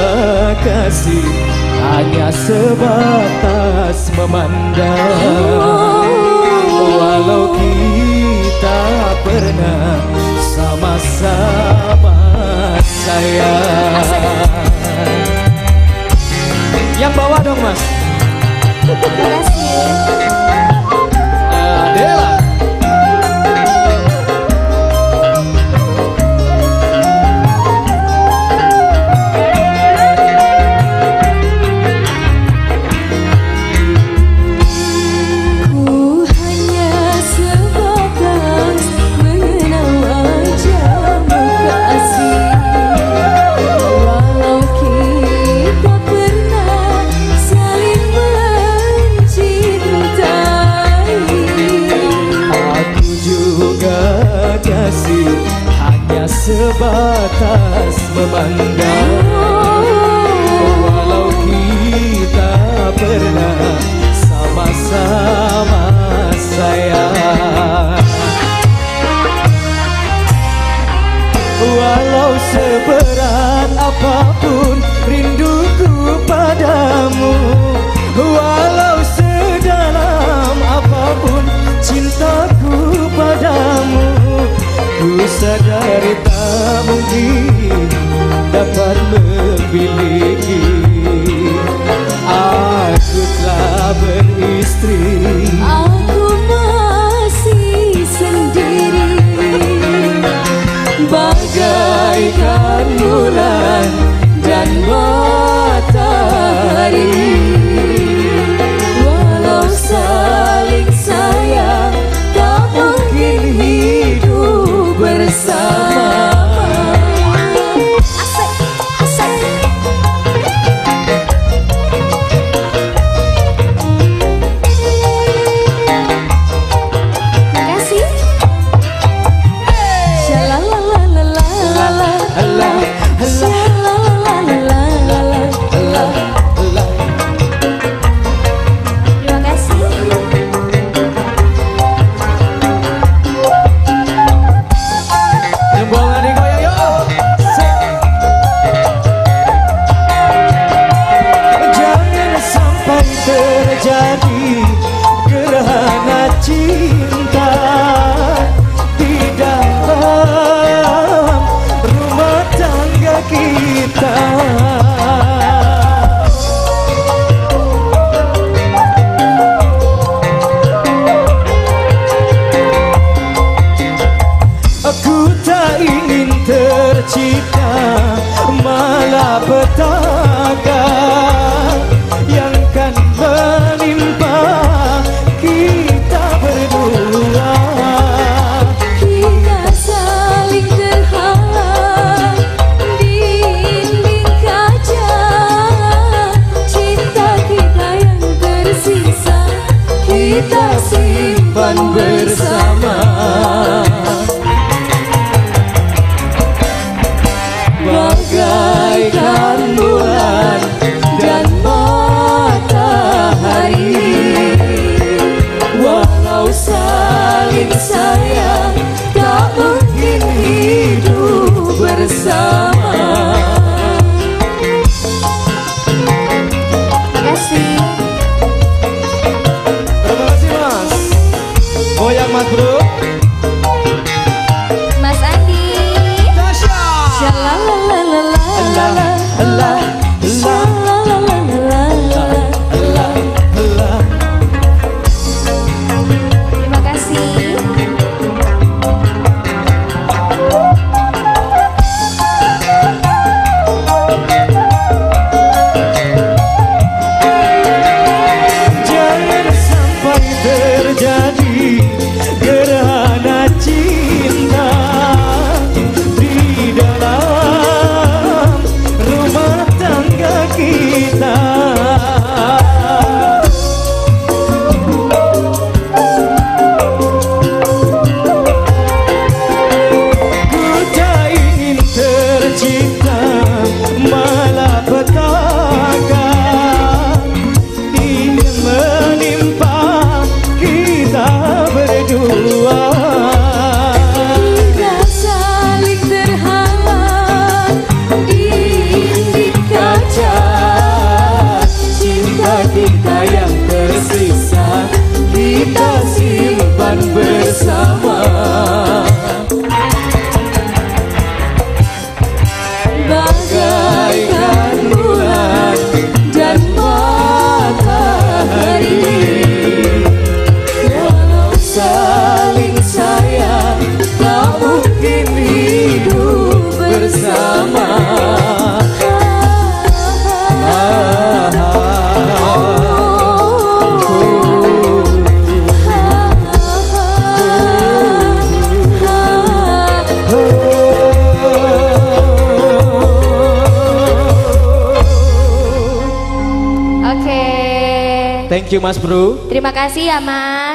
kasih hanya sebatas memandang. Walau kita pernah sama-sama sayang. Yang bawah dong mas. Terima kasih. Adela. Hanya sebatas memandang. Walau kita pernah sama-sama sayang. Walau seberat apapun rinduku padamu, walau sedalam apapun cintaku padamu, ku sadari tak mungkin dapat memiliki. Aku telah beristri, aku masih sendiri, bagaikan bulan dan matahari. Walau saling sayang tak mungkin hidup bersama. Terjadi gerhana cinta di dalam rumah tangga kita. Aku tak ingin tercipta malapetaka yang kan menimpa kita berdua. kita saling terhalang dinding kaca. Cinta kita yang tersisa Kita simpan bersama, bagaikan bulan Thank you Mas Bro. Terima kasih ya Mas.